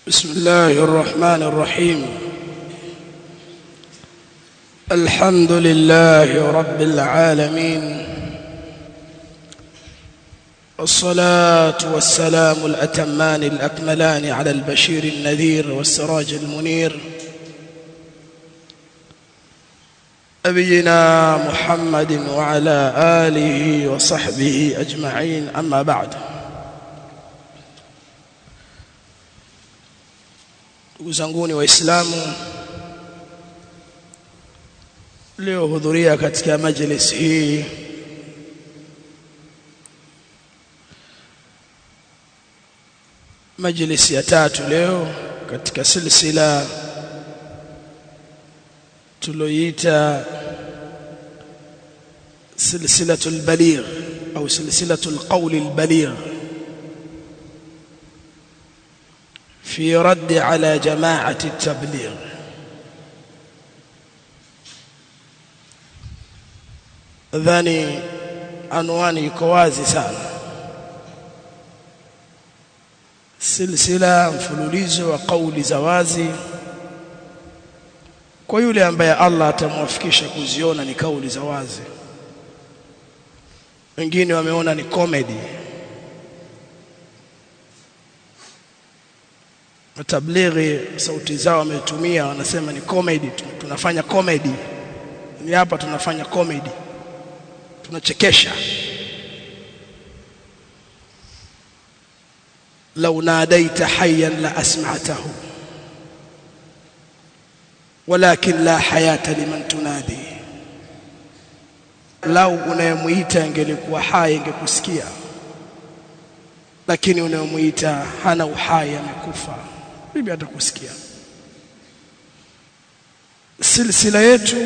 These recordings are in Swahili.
بسم الله الرحمن الرحيم. الحمد لله رب العالمين، والصلاة والسلام الأتمان الأكملان على البشير النذير والسراج المنير نبينا محمد وعلى آله وصحبه أجمعين. أما بعد، uzanguni waislamu, leo hudhuria katika majlis hii majlis ya tatu leo katika silsila tuloita silsilatul baligh au silsilatul qawli al-baligh في رد على جماعة التبليغ. dhani anwani iko wazi sana. Silsila, mfululizo wa kauli za wazi kwa yule ambaye Allah atamwafikisha kuziona ni kauli za wazi. Wengine wameona ni comedy. Matablighi sauti zao wametumia, wanasema ni comedy, tunafanya comedy. Ni hapa tunafanya comedy, tunachekesha. law nadaita hayyan la asma'tahu walakin la hayata liman tunadi. Lau unayemuita angelikuwa hai ingekusikia, lakini unayemuita hana uhai, amekufa, bibi atakusikia. Silsila yetu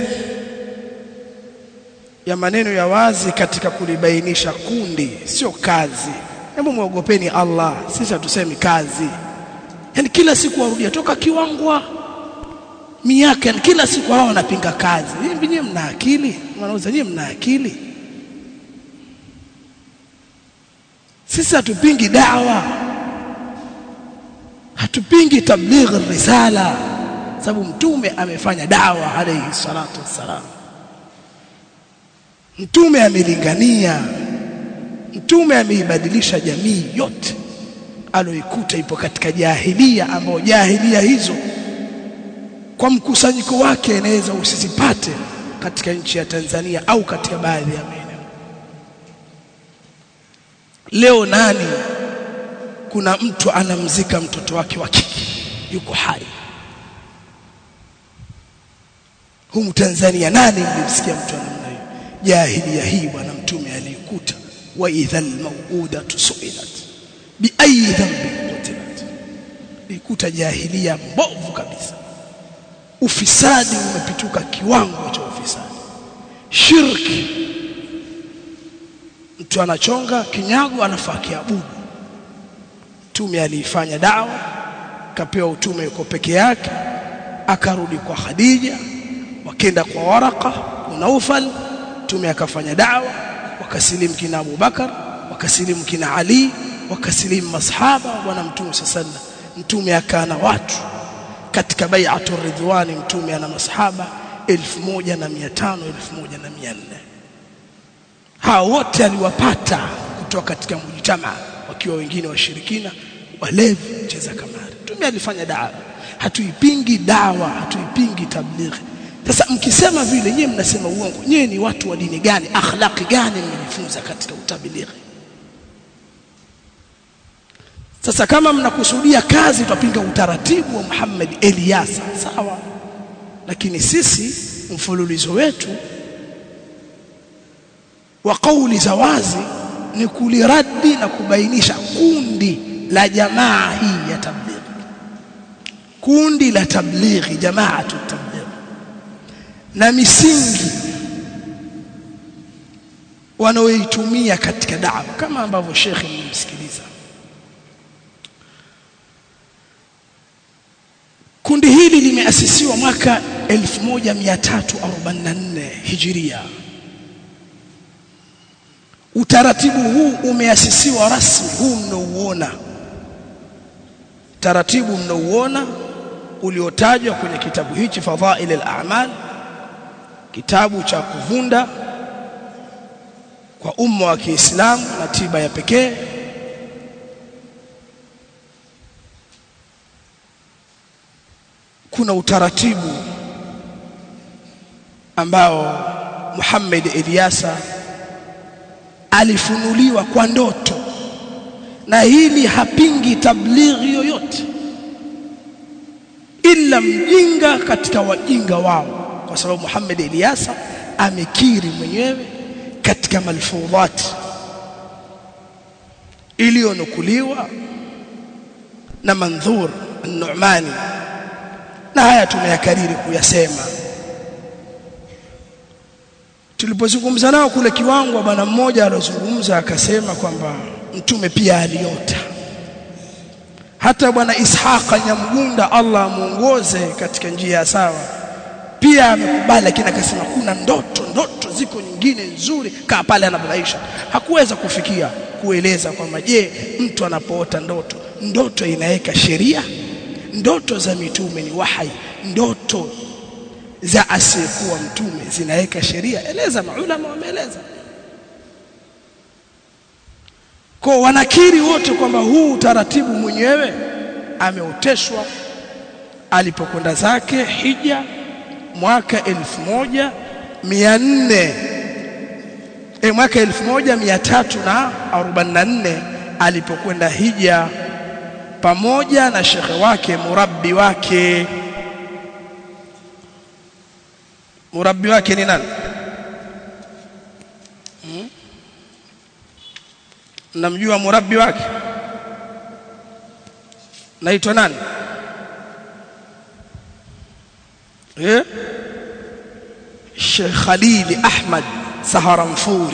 ya maneno ya wazi katika kulibainisha kundi, sio kazi. Hebu muogopeni Allah, sisi hatusemi kazi. Yaani kila siku warudia toka Kiwangwa miaka, yani kila siku hao wanapinga kazi. Nyinyi mna akili? Wanauza nyinyi mna akili? Sisi hatupingi da'wa, hatupingi tabligh risala, sababu mtume amefanya da'wa alayhi salatu wassalam. Mtume amelingania, mtume ameibadilisha jamii yote aloikuta ipo katika jahilia, ambao jahilia hizo kwa mkusanyiko wake inaweza usizipate katika nchi ya Tanzania au katika baadhi ya maeneo. Leo nani, kuna mtu anamzika mtoto wake wa kike yuko hai humu Tanzania? Nani mlimsikia mtu anamna hiyo? Jahilia hii bwana mtume alikuta, wa idhal mau'udatu su'ilat bi ayi dhanbin qutilat. Alikuta jahilia mbovu kabisa. Ufisadi umepituka kiwango cha ufisadi, shirki. Mtu anachonga kinyago anafaa kiabudu. Mtume alifanya dawa, kapewa utume yuko peke yake, akarudi kwa Khadija, wakenda kwa Waraka na Naufal. Mtume akafanya dawa, wakasilimu kina Abu Bakar, wakasilimu kina Ali, wakasilimu masahaba bwana mtume sallallahu. Mtume akana watu katika bai'atul ridwani, mtume ana masahaba 1500 1400. Hao wote aliwapata kutoka katika mujtama, wakiwa wengine washirikina, walevi, cheza kamari. Mtume alifanya dawa. Hatuipingi dawa, hatuipingi tablighi. Sasa mkisema vile, nyinyi mnasema uongo. Nyinyi ni watu wa dini gani? Akhlaqi gani mmejifunza katika utablighi? Sasa kama mnakusudia kazi, tupinga utaratibu wa Muhammad Eliasa, sawa, lakini sisi mfululizo wetu wa kauli za wazi ni kuliradi na kubainisha kundi la jamaa hii ya tablighi, kundi la tablighi, jamaatu tablighi, na misingi wanaoitumia katika da'wa, kama ambavyo Sheikh mmemsikiliza. Kundi hili limeasisiwa mwaka 1344 Hijria. Utaratibu huu umeasisiwa rasmi, huu mnaouona utaratibu mnaouona uliotajwa kwenye kitabu hichi Fadhail al-A'mal, kitabu cha kuvunda kwa umma wa Kiislamu na tiba ya pekee, kuna utaratibu ambao Muhammad Ilyasa alifunuliwa kwa ndoto, na hili hapingi tablighi yoyote ila mjinga katika wajinga wao, kwa sababu Muhammad Ilyasa amekiri mwenyewe katika malfudhat iliyonukuliwa na Mandhur an-Nu'mani, na haya tumeyakariri kuyasema. Tulipozungumza nao kule Kiwangwa, bwana mmoja alizungumza akasema kwamba mtume pia aliota. Hata bwana Ishaqa Nyamgunda, Allah muongoze katika njia ya sawa, pia amekubali, lakini akasema kuna ndoto ziko nyingine nzuri kaa pale anabaisha. Hakuweza kufikia kueleza kwamba je, mtu anapoota ndoto inaweka sheria? Ndoto za mitume ni wahai, ndoto za asiyekuwa mtume zinaweka sheria? Eleza, maulama wameeleza. Kwa wanakiri wote kwamba huu utaratibu mwenyewe ameoteshwa alipokwenda zake hija mwaka 1344 alipokwenda hija pamoja na shekhe wake murabbi wake. Murabbi wake ni nani? Namjua murabbi wake? Naitwa nani? Sheikh Khalil Ahmad Saharanfuri.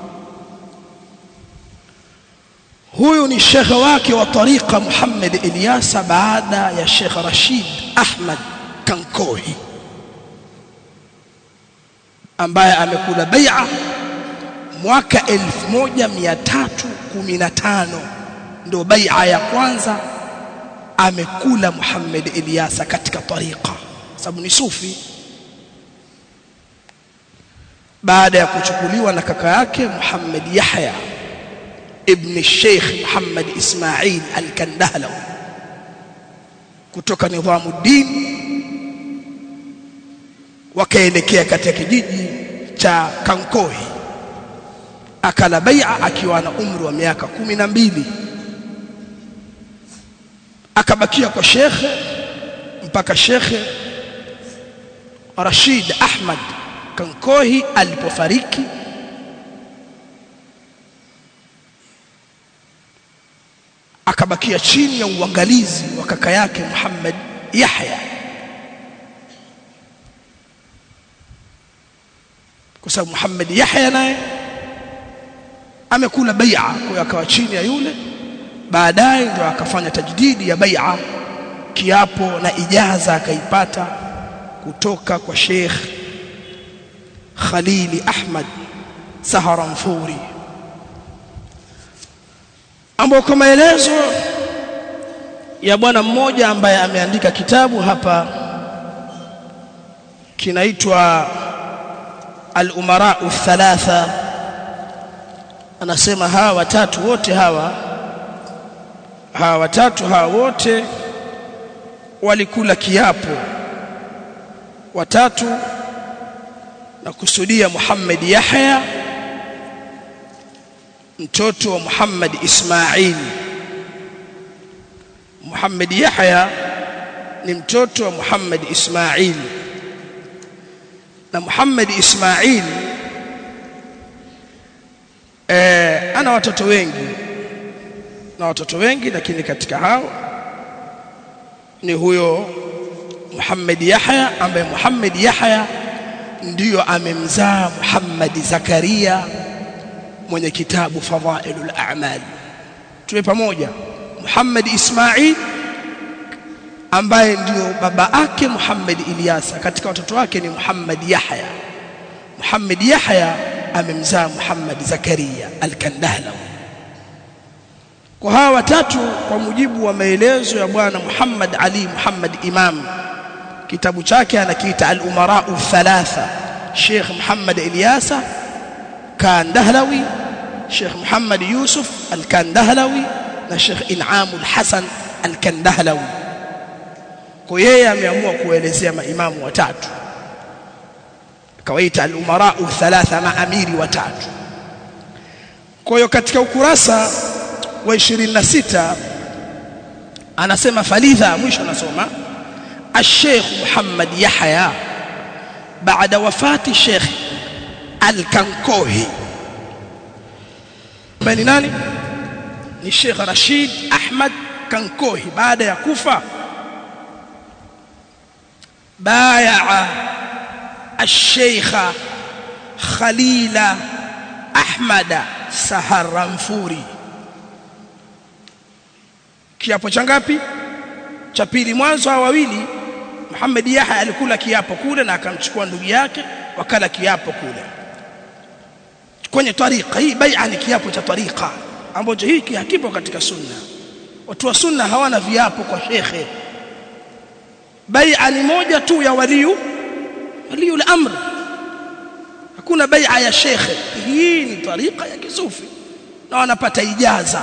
Huyu ni shekhe wake wa tariqa Muhammad Ilyasa baada ya Sheikh Rashid Ahmad Kankohi, ambaye amekula bai'a mwaka 1315. Ndio bai'a ya kwanza amekula Muhammad Ilyasa katika tariqa, sababu ni sufi, baada ya kuchukuliwa na kaka yake Muhammad Yahya ibn Sheikh Muhammad Ismail al-Kandahlawi kutoka Nidhamuddin, wakaelekea katika kijiji cha Kankohi. Akala bai'a akiwa na umri wa miaka 12, akabakia kwa shekhe mpaka Shekhe Rashid Ahmad Kankohi alipofariki. Akabakia chini ya uangalizi wa kaka yake Muhammad Yahya, kwa sababu Muhammad Yahya naye amekula bai'a, kwa hiyo akawa chini ya yule. Baadaye ndio akafanya tajdidi ya bai'a, kiapo na ijaza akaipata kutoka kwa Sheikh Khalil Ahmad Saharanfuri, ambao kwa maelezo ya bwana mmoja ambaye ameandika kitabu hapa kinaitwa Al-Umara Thalatha, anasema hawa watatu wote walikula kiapo. Watatu na kusudia Muhammad Yahya mtoto wa Muhammad Ismail. Muhammad Yahya ni mtoto wa Muhammad Ismail, na Muhammad Ismail ana watoto wengi, lakini katika hao ni huyo Muhammad Yahya, ambaye Muhammad Yahya ndiyo amemzaa Muhammad Zakaria mwenye kitabu Fadhailul A'mal. Tuwe pamoja. Muhammad Ismail ambaye ndio baba yake Muhammad Ilyasa, katika watoto wake ni Muhammad Yahya. Muhammad Yahya amemzaa Muhammad Zakaria al-Kandahlawi. Kwa hawa watatu kwa mujibu wa maelezo ya bwana Muhammad Ali Muhammad Imam, kitabu chake anakiita al-Umara thalatha, Sheikh Muhammad Ilyasa Kandahlawi, Sheikh Muhammad Yusuf al-Kandahlawi na Sheikh In'am al-Hasan al-Kandahlawi. Kwa yeye ameamua kuelezea maimamu watatu, kawaita al-Umara thalatha, maamiri watatu. Kwa hiyo katika ukurasa wa 26 anasema falidha, mwisho anasoma الشيخ محمد يحيى بعد وفاة الشيخ الكنكوهي. من ناني؟ الشيخ رشيد أحمد كنكوهي. بعد يكوفى بايع الشيخ خليل أحمد سهرنفوري. kiapo cha ngapi? Cha pili. Mwanzo hao wawili Muhammad Yahya alikula kiapo kule na akamchukua ndugu yake wakala kiapo kule kwenye tariqa hii. Bai'a ni kiapo cha tariqa ambacho hiki hakipo katika sunna. Watu wa sunna hawana viapo kwa shekhe. Bai'a ni moja tu ya waliul amr, hakuna bai'a ya shekhe. Hii ni tariqa ya kisufi na wanapata ijaza.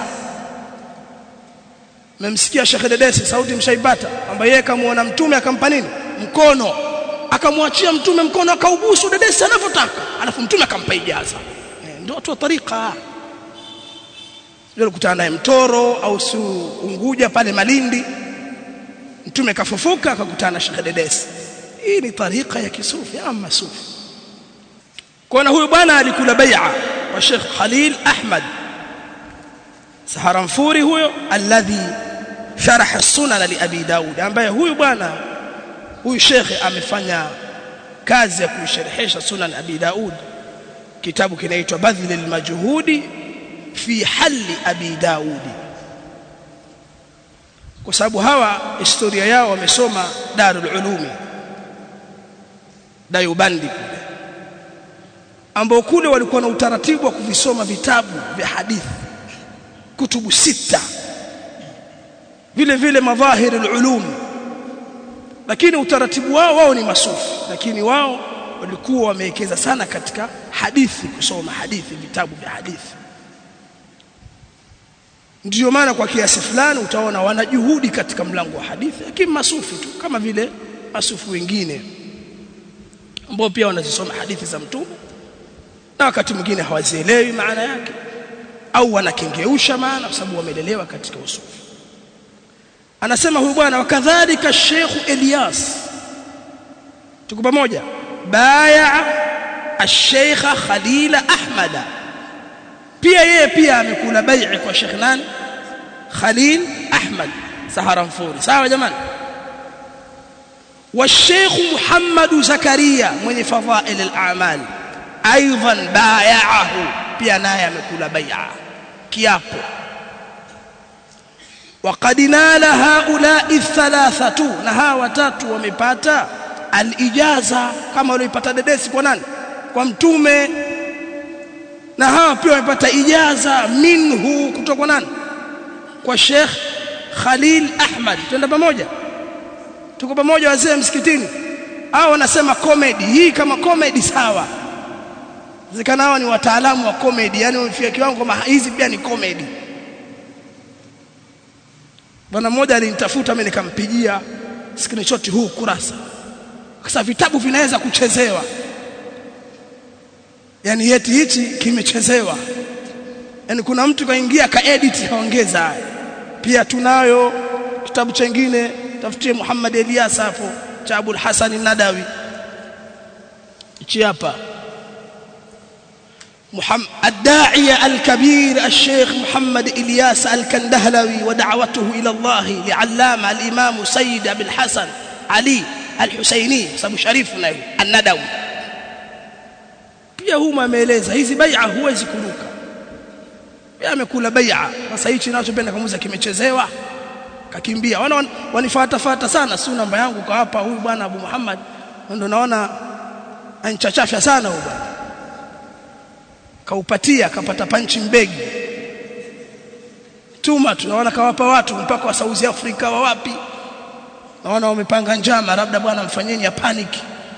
Mmemsikia Sheikh Dedesi sauti mshaipata, kwamba yeye kamuona mtume akampa nini? Mkono. Akamwachia mtume mkono akaubusu Dedesi anavyotaka, alafu mtume akampa ijaza. Ndio watu wa tariqa. Ndio kukutana naye Mtoro au si Unguja pale Malindi, mtume kafufuka akakutana na Sheikh Dedesi. Hii ni tariqa ya kisufi ama sufi. Kwa huyu bwana alikula bai'a wa Sheikh Khalil Ahmad Saharanfuri, huyo alladhi sharh as-sunan li Abi Daud, ambaye huyu bwana huyu shekhe amefanya kazi ya kusherehesha sunan Abi Daud. Kitabu kinaitwa Badhl al-Majhudi fi halli Abi Daud, kwa sababu hawa historia yao wamesoma Darul Ulumi Dayubandi kule, ambao kule walikuwa na utaratibu wa kuvisoma vitabu vya hadithi, kutubu sita, vile vile madhahir al-ulum. Lakini utaratibu wao ni masufi, lakini wao walikuwa wamewekeza sana katika hadithi, kusoma hadithi, vitabu vya hadithi. Ndio maana kwa kiasi fulani utaona wana juhudi katika mlango wa hadithi, lakini masufi tu, kama vile masufi wengine ambao pia wanazisoma hadithi za mtume na wakati mwingine hawazielewi maana yake au wanakengeusha maana, kwa sababu wamelelewa katika usufi. Anasema huyu bwana, wakadhalika Sheikh Ilyas, tuko pamoja, bai'a al-Sheikh Khalil Ahmad, pia yeye pia amekula bai'a kwa Sheikh nani? Khalil Ahmad Saharanfuri. Sawa jamani? wa Sheikh Muhammad Zakaria mwenye fadhail al-a'mal aidan bai'ahu, pia naye amekula bai'a kiapo. وقد نال هؤلاء الثلاثه، na hawa watatu wamepata al-ijaza kama walipata Dedesi kwa nani? Kwa mtume. Na hawa pia wamepata ijaza minhu kutoka kwa nani? Kwa Sheikh Khalil Ahmad. Twenda pamoja? Tuko pamoja wazee msikitini? Hao wanasema comedy hii kama comedy sawa. Zikana hao ni wataalamu wa comedy, yani wamefika kiwango kama hizi pia ni comedy. Bwana mmoja alinitafuta mimi nikampigia screenshot huu kurasa. Sasa vitabu vinaweza kuchezewa. Yani yeti hichi kimechezewa. Yani kuna mtu kaingia kaedit kaongeza. Pia tunayo kitabu kingine, tafutie Muhammad Ilyas hapo cha Abul Hasan an-Nadawi. Hichi hapa. الداعية الكبير الشيخ محمد إلياس الكندهلوي ودعوته إلى الله لعلامة الإمام سيد أبي الحسن علي الحسيني sababu sharifu nayo an-Nadawi. Pia huma ameeleza hizi bai'a huwezi kuruka. Pia amekula bai'a. Sasa hichi ninachopenda kumuuza kimechezewa kakimbia. Wanifuata sana, si namba yangu kwa hapa, huyu bwana Abu Muhammad ndio naona anchachafya sana huyu bwana. Kaupatia kapata panchi mbegi. tuma tunaona kawapa watu mpaka wa South Africa wa wapi, naona wamepanga njama labda bwana mfanyeni ya panic,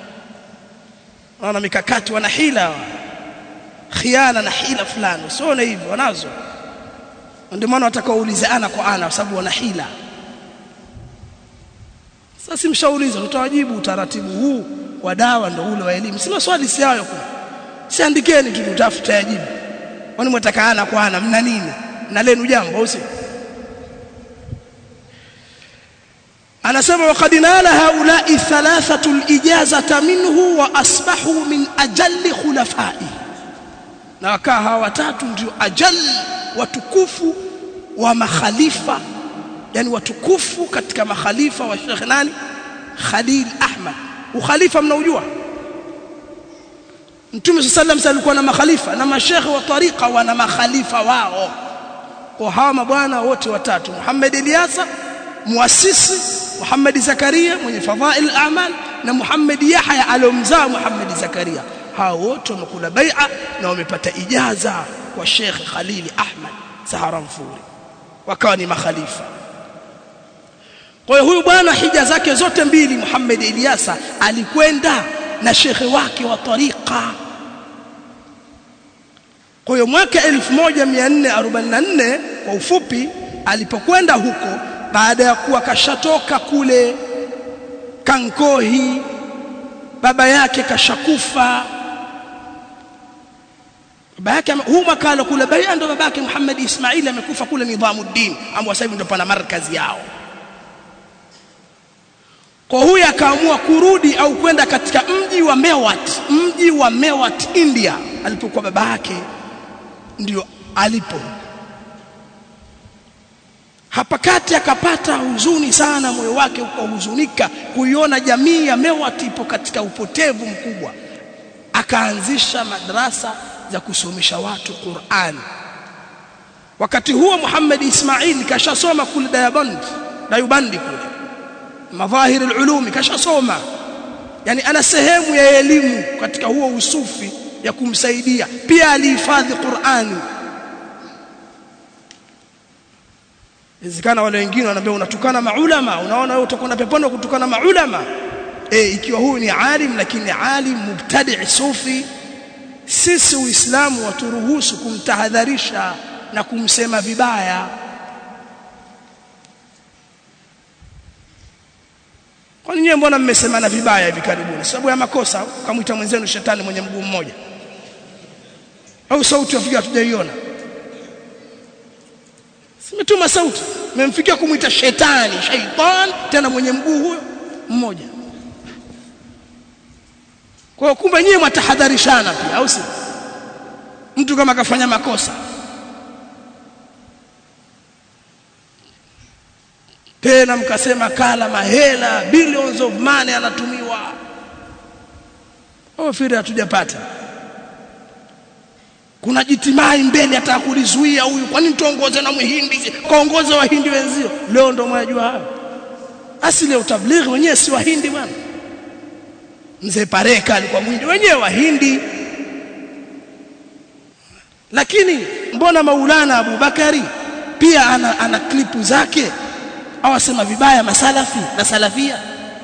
naona mikakati, wana hila, khiana na hila fulani, usione hivyo wanazo. Ndio maana watakauliza ana kwa ana, kwa sababu wana hila. Sasa simshauliza, tutawajibu utaratibu huu wa dawa ndio ule wa elimu. Si maswali si hayo kwa. Siandikeni tu tutafuta yajibu. Wani mtaka ana kwa ana, mna nini? Na lenu jambo au si? Anasema waqad nala haula'i thalathatu al-ijazata minhu wa asbahu min ajalli khulafai. Na wakaa hawa watatu ndio ajali watukufu wa makhalifa, yani watukufu katika makhalifa wa Sheikh nani? Khalil Ahmad. Ukhalifa mnaujua? Mtume sallallahu alayhi alikuwa na makhalifa na mashekhe wa tariqa wana makhalifa wao. Kwa hawa mabwana wote watatu, Muhammad Ilyasa muasisi, Muhammad Zakaria mwenye fadhail al-a'mal, na Muhammad Yahya alomzaa Muhammad Zakaria, hao wote wamekula bai'a na wamepata ijaza kwa Sheikh Khalil Ahmad Saharanfuri, wakawa ni makhalifa. Kwa hiyo huyu bwana hija zake zote mbili Muhammad Ilyasa alikwenda na shekhe wake wa tariqa. Kwa hiyo mwaka 1444 kwa ufupi alipokwenda huko, baada ya kuwa kashatoka kule Kankohi, baba yake kashakufa, baba yake huu makala kule baya, ndo baba yake Muhammad Ismail amekufa kule Nidhamuddin, ambao sasa hivi ndio pana markazi yao. Kwa huyu akaamua kurudi au kwenda katika mji wa Mewat India, alipokuwa baba yake ndio alipo. Hapa kati akapata huzuni sana, moyo wake ukahuzunika kuiona jamii ya Mewat ipo katika upotevu mkubwa. Akaanzisha madrasa za kusomesha watu Qur'an. Wakati huo Muhammad Ismail kashasoma kule Dayubandi kule Madhahir al-Ulum, kashasoma, yani ana sehemu ya elimu katika huo usufi ya kumsaidia. Pia alihifadhi Qur'ani. Inawezekana wale wengine wanaambia unatukana maulama, unaona wewe utakwenda peponi kutukana maulama. Ikiwa huyu ni alim, lakini alim mubtadi' sufi, sisi Uislamu waturuhusu kumtahadharisha na kumsema vibaya. Kwa nini mbona mmesemana vibaya hivi karibuni? Sababu ya makosa, ukamuita mwenzenu shetani mwenye mguu mmoja. Au sauti yafikia tujaiona. Simetuma sauti, mmemfikia kumuita shetani, shaitan, tena mwenye mguu huyo mmoja. Kwa kumbe nyinyi mtahadharishana pia, au si? Mtu kama kafanya makosa, tena mkasema kala mahela, billions of money anatumiwa, ofiri hatujapata, kuna jitimai mbele atakulizuia huyu, kwa nini tuongoze na Muhindi, kaongoze Wahindi wenzio? Leo ndo mwajua hapo asili ya utablighi, wenyewe si Wahindi bwana. Mzee Pareka alikuwa Muhindi, wenyewe Wahindi. Lakini mbona Maulana Abu Bakari pia ana klipu zake awasema vibaya masalafi na salafia?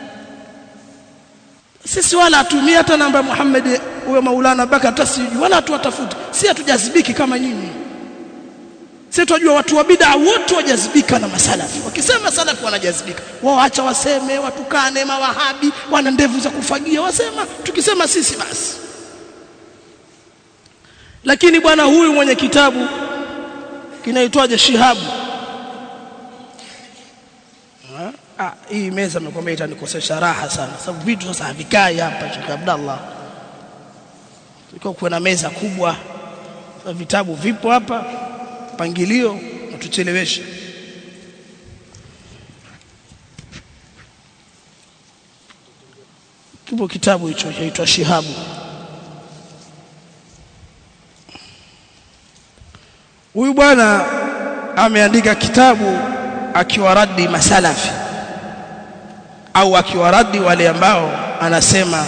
Sisi wala atumia hata namba ya Muhammad huyo Maulana Bakari tasiji, wala tuwatafuti. Si hatujazibiki kama nyinyi. Sisi tunajua watu wa bid'a wote wajazibika na masalafi. Wakisema salafi wanajazibika. Wao acha waseme, watukane mawahabi, wana ndevu za kufagia, wasema tukisema sisi basi. Lakini bwana huyu mwenye kitabu kinaitwaje Shihabu, hii meza nimekwambia itanikosesha raha sana, sababu vitu sasa havikai hapa. Sheikh Abdallah, tuko na meza kubwa, vitabu vipo hapa, pangilio na tucheleweshe. Kipo kitabu hicho chaitwa Shihabu. Huyu bwana ameandika kitabu akiwaradi masalafi, au akiwaradi wale ambao anasema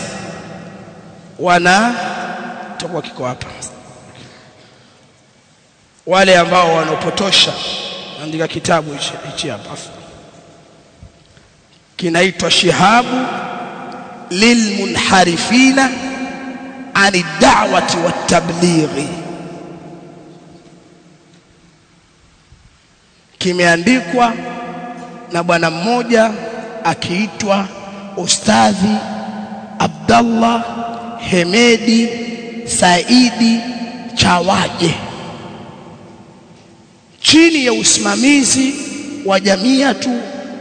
tutakuwa kiko hapa, wale ambao wanapotosha andika kitabu hichi hapa kinaitwa Shihabu lilmunharifina ani da'wati wat-tablighi. Kimeandikwa na bwana mmoja akiitwa Ustadhi Abdallah Hemedi Saidi Chawaje, chini ya usimamizi wa Jamiatu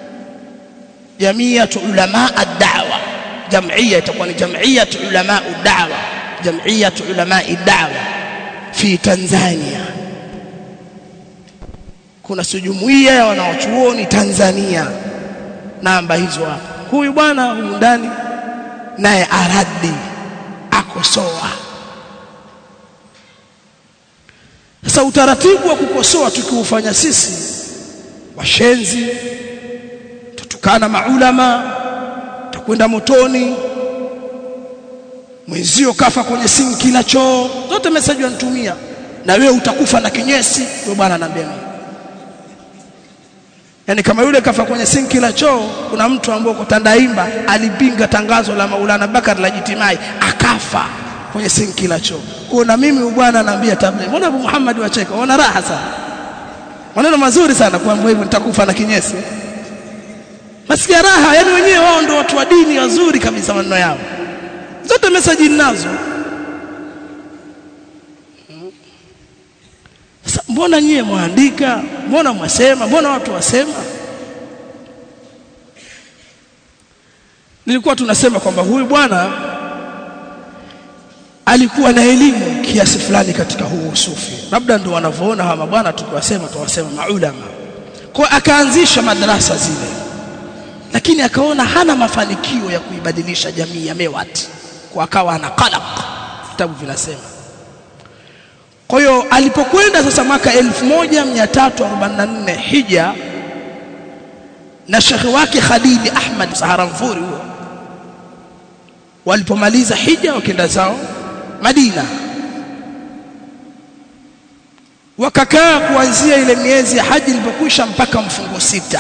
Ulama ad-Da'wa. Jamia itakuwa ni Jamiatu Ulama ad-Da'wa, Jamiatu Ulama ad-Da'wa fi Tanzania. Kuna jumuiya ya wanawachuoni Tanzania, namba hizo hapa. Huyu bwana huyu ndani naye aradi akosoa. Sasa utaratibu wa kukosoa tukiufanya sisi washenzi, tutukana maulama, tukwenda motoni, mwenzio kafa kwenye sinki la choo, zote message wanatumia, na wewe utakufa na kinyesi. Wewe bwana ananiambia mimi, yani kama yule kafa kwenye sinki la choo, kuna mtu ambaye kwa Tandaimba alipinga tangazo la Maulana Bakar la Jitimai akafa kwenye sinki la choo. Kuna mimi bwana ananiambia tablighi, mbona Abu Muhammad wacheka, wana raha sana, maneno mazuri sana kwamba hivyo nitakufa na kinyesi. Masikia raha, yani wenyewe wao ndio watu wa dini wazuri kabisa, maneno yao zote message ninazo. Sasa mbona nyie muandika, mbona mwasema, mbona watu wasema? Nilikuwa tunasema kwamba huyu bwana alikuwa na elimu kiasi fulani katika huu usufi, labda ndio wanavyoona hawa mabwana tukiwasema tuwasema maulama. Kwa akaanzisha madrasa zile, lakini akaona hana mafanikio ya kuibadilisha jamii ya Mewat, kwa akawa ana qalaq, vitabu vinasema. Kwa hiyo alipokwenda sasa mwaka 1344 Hija na shekhi wake Khalil Ahmad Saharanfuri, huo walipomaliza Hija wakaenda zao Madina, wakakaa kuanzia ile miezi ya haji ilipokwisha mpaka mfungo 6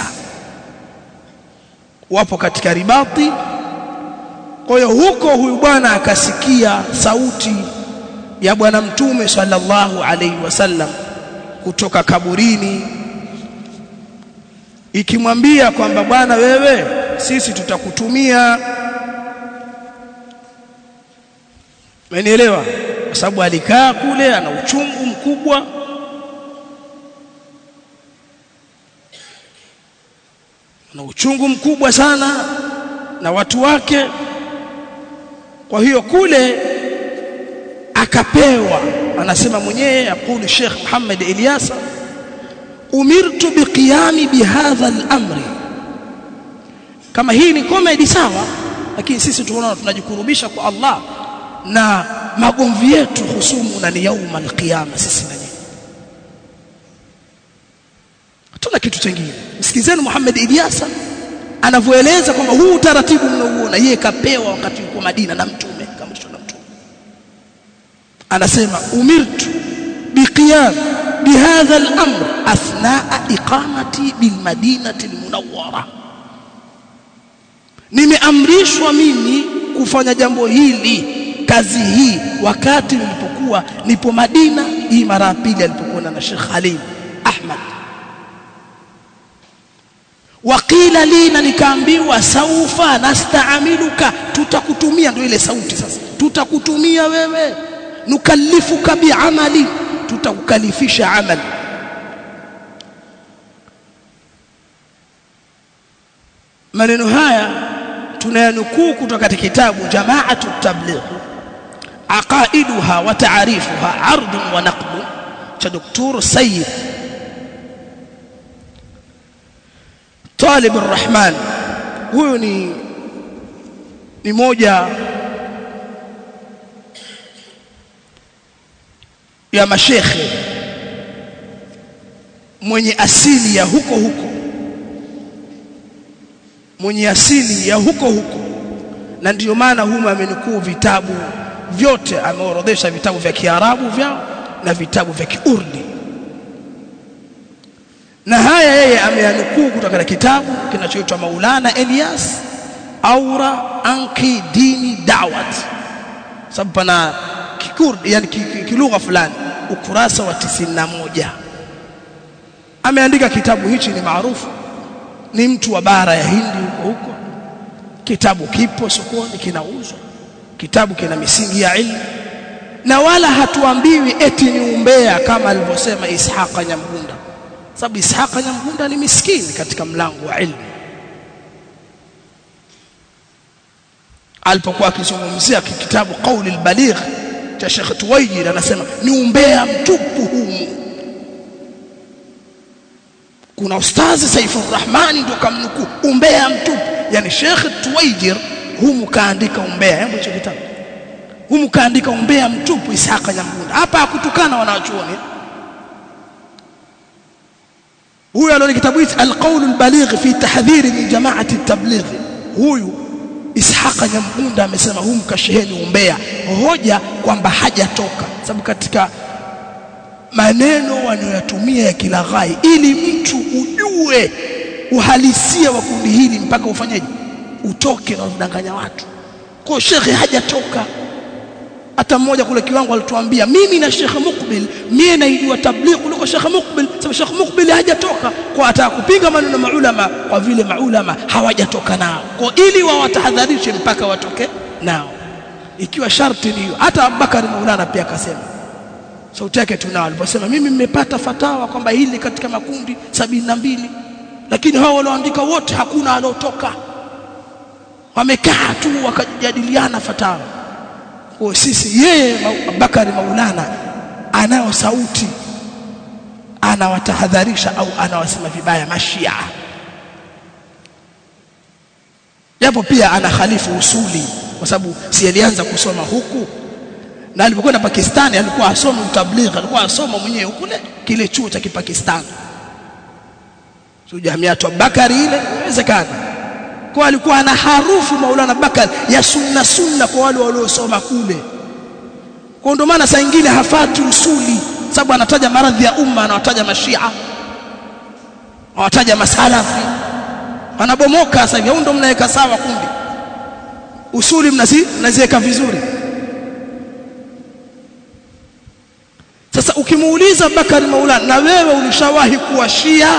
wapo katika Ribati. Kwa hiyo huko huyu bwana akasikia sauti ya bwana mtume sallallahu alaihi wasallam kutoka kaburini ikimwambia kwamba bwana wewe, sisi tutakutumia. Umenielewa? Kwa sababu alikaa kule ana uchungu mkubwa, na uchungu mkubwa sana na watu wake. Kwa hiyo kule akapewa, anasema mwenyewe aqulu Sheikh Muhammad Ilyasa, umirtu biqiyami bihadha al-amri. Kama hii ni comedy sawa, lakini sisi tunaona tunajikurubisha kwa Allah na magomvi yetu husumu na ni yauma al-qiyama. Sisi na nyinyi hatuna kitu kingine. Msikizeni Muhammad Ilyasa anavyoeleza kwamba huu utaratibu mnaouona yeye kapewa wakati yuko Madina na mtume, kama na mtume. Anasema umirtu biqiyam bihadha al-amr athnaa iqamati bil madinati al-munawwara, nimeamrishwa mimi kufanya jambo hili, kazi hii, wakati nilipokuwa nipo Madina. Hii mara ya pili alipokuwa na Sheikh Khalil Ahmad. Waqila li, na nikaambiwa, saufa nasta'amiluka, tutakutumia. Ndio ile sauti sasa, tutakutumia wewe, nukallifuka bi'amali, tutakukalifisha amali. Maneno haya tunayanukuu kutoka katika kitabu Jama'atu at-Tabligh Aqaiduha wa Ta'arifuha Ardun wa Naqd cha Dr. Sayyid Talib ar-Rahman. Huyu ni moja ya mashekhe mwenye asili ya huko, mwenye asili ya huko, na ndiyo maana humu amenukuu vitabu vyote, ameorodhesha vitabu vya Kiarabu vyao na vitabu vya Kiurdi. na haya yeye ameanukuu kutoka na kitabu kinachoitwa Maulana Elias Aura Anki Dini Dawat, sababu pana kikurdi yani kilugha fulani, ukurasa wa 91 ameandika kitabu hichi. Ni maarufu, ni mtu wa bara ya Hindi huko. Kitabu kipo sokoni kinauzwa, kitabu kina misingi ya ilmu, na wala hatuambiwi eti ni umbea kama alivyosema Ishaqa Nyamgunda, sababu Ishaqa Nyamgunda ni miskini katika mlango wa ilmu. Alipokuwa akizungumzia kitabu Qawl al-Baligh cha Sheikh Tuwaijir, anasema ni umbea mtupu humu. Kuna ustazi Saifur Rahmani ndio kamnukuu umbea mtupu, yani Sheikh Tuwaijir humu kaandika umbea. Hebu hicho kitabu humu kaandika umbea mtupu Ishaqa Nyamgunda. Hapa hakutukana wanawachuoni. Huyu alio kitabu hichi Al-Qawl al-Baligh fi tahdhir min jama'ati at-tabligh, huyu Ishaqa Nyamgunda amesema humu kasheheni umbea, hoja kwamba hajatoka, sababu katika maneno wanayotumia ya kilaghai ili mtu ujue uhalisia wa kundi hili mpaka ufanyeje, utoke na kudanganya watu. Kwa shekhe hajatoka. Hata mmoja kule kiwango alituambia mimi na Sheikh Muqbil mimi naijua tabligh kuliko Sheikh Muqbil, sababu Sheikh Muqbil hajatoka, kwa atakupinga maneno maulama kwa vile maulama hawajatoka nao, kwa ili wawatahadharishe mpaka watoke nao, ikiwa sharti hiyo. Hata Abubakar Maulana pia akasema, sauti yake tunao, aliposema mimi nimepata fatawa kwamba hili katika makundi 72, lakini hao walioandika wote hakuna aliotoka, wamekaa tu wakajadiliana fatawa. Kwa sisi yeye Abubakar Maulana anao sauti, anawatahadharisha au anawasema vibaya mashia, japo pia ana khalifu usuli, kwa sababu si alianza kusoma huku, na alipokwenda Pakistani alikuwa asoma utabligh, alikuwa asoma mwenyewe kule kile chuo cha Kipakistani, sio Jamiatu Abubakari ile, inawezekana. Kwa alikuwa ana harufu Maulana Bakar ya sunna kwa wale waliosoma kule. Kwa ndio maana saa nyingine hafati usuli, sababu anataja maradhi ya umma, anawataja mashia, anawataja masalafi, anabomoka. Sasa hivi ndio mnaweka sawa kundi, usuli mnaziweka vizuri. Sasa ukimuuliza Bakari Maulana, na wewe ulishawahi kuwa Shia?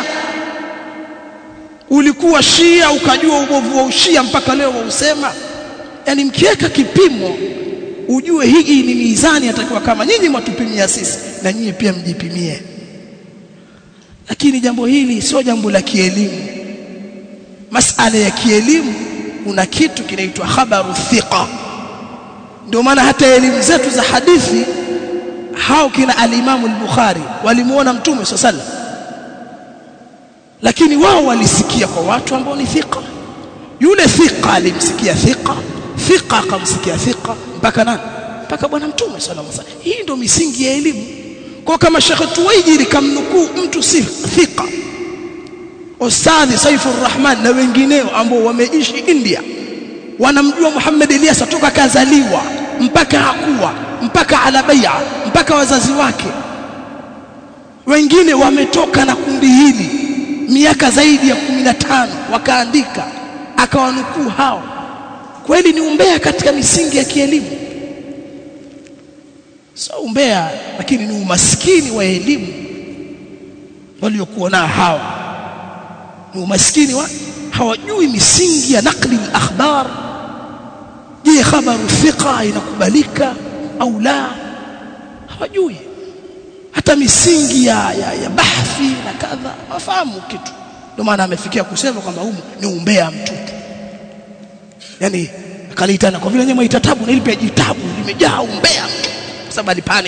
Ulikuwa Shia ukajua ubovu wa ushia mpaka leo wausema? Yani mkiweka kipimo ujue hii ni mizani, atakuwa kama nyinyi mwatupimia sisi, na nyinyi pia mjipimie. Lakini jambo hili sio jambo la kielimu. Masala ya kielimu kuna kitu kinaitwa khabaru thiqa. Ndio maana hata elimu zetu za hadithi, hao kina al-Imam al-Bukhari walimuona Mtume sallallahu alaihi wasallam, lakini wao walisikia kwa watu ambao ni thiqa. Yule thiqa alimsikia thiqa, thiqa akamsikia thiqa, mpaka nani? Mpaka bwana Mtume sallallahu alaihi wasallam. Hii ndio misingi ya elimu. Kwa kama Sheikh Tuwaijiri kamnukuu mtu si thiqa, Ustadhi Saifur Rahman na wengineo ambao wameishi India wanamjua Muhammad Ilyas toka kazaliwa mpaka hakuwa, mpaka ala bai'a, mpaka wazazi wake, wengine wametoka na kundi hili miaka zaidi ya 15 wakaandika, akawanukuu hao. Kweli ni umbea katika misingi ya kielimu? Sio umbea, lakini ni umaskini wa elimu waliokuwa nao hawa. Ni umaskini wa hawajui misingi ya naqli al-akhbar. Je, khabaru thiqa inakubalika au la? Hawajui hata misingi ya bahthi na kadha, wafahamu kitu. Ndio maana amefikia kusema kwamba humu ni umbea mtupu. Yani akalitana kwa vile nyema itatabu na ile pia jitabu limejaa umbea, kwa sababu alipanic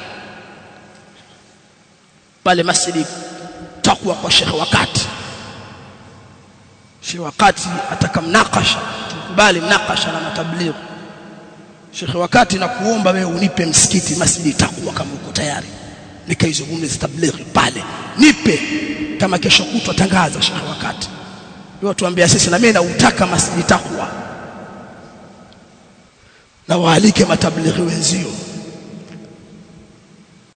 pale Masjid Taqwa kwa Sheikh Wakati. Sheikh Wakati atakamnakasha, tukubali mnakasha na matabligh. Sheikh Wakati, na kuomba wewe unipe msikiti Masjid Taqwa kama uko tayari, nikaizungumza tablighi pale, nipe kama kesho kutwa tangaza Sheikh Wakati. Wewe tuambia sisi, na mimi nautaka Masjid Taqwa, na waalike matablighi wenzio.